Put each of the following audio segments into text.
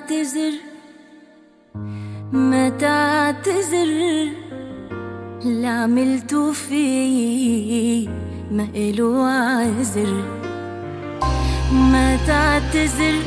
تعتذر ما تعتذر، اللي عملته فيه ما إله عذر. ما تعتذر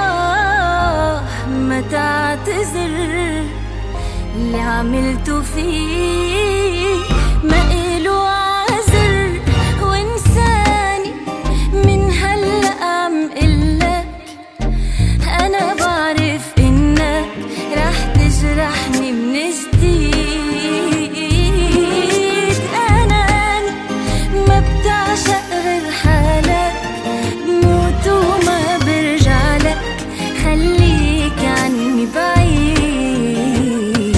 ما تعتذر، اللي عملته فيه ما إله عذر. وانساني من هلأ عم قلك أنا بعرف إنك رح تجرحني من جديد. أنا ما بتعشق غير حالك، موت وما برجعلك، خليك عني بعيد.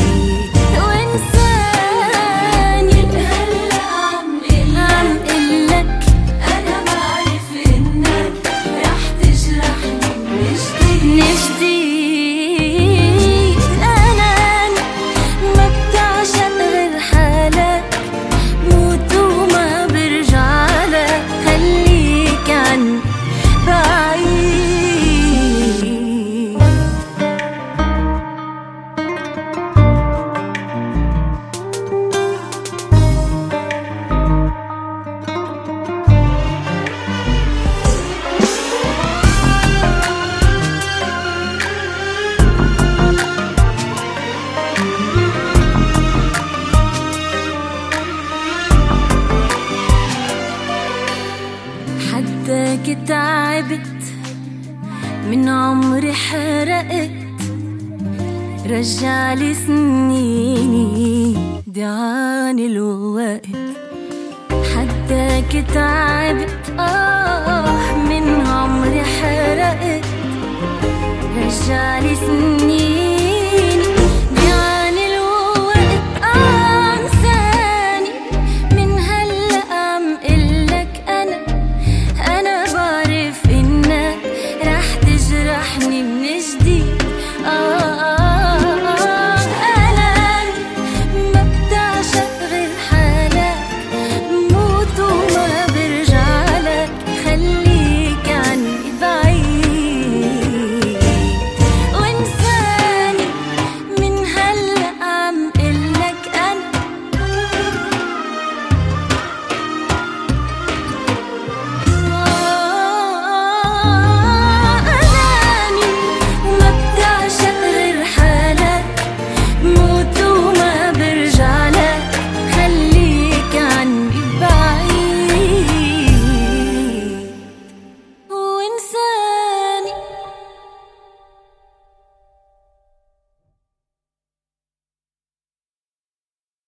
وانساني هلأ عم قلك أنا بعرف إنك رح تجرحني من جديد. أنا ما بتعشق غير حالك، موت وما برجعلك، خليك عني بعيد. حدك تعبت من عمري، حرقت رجعلي سنيني ضيعاني الوقت. حدك تعبت من عمري، حرقت رجعلي سنيني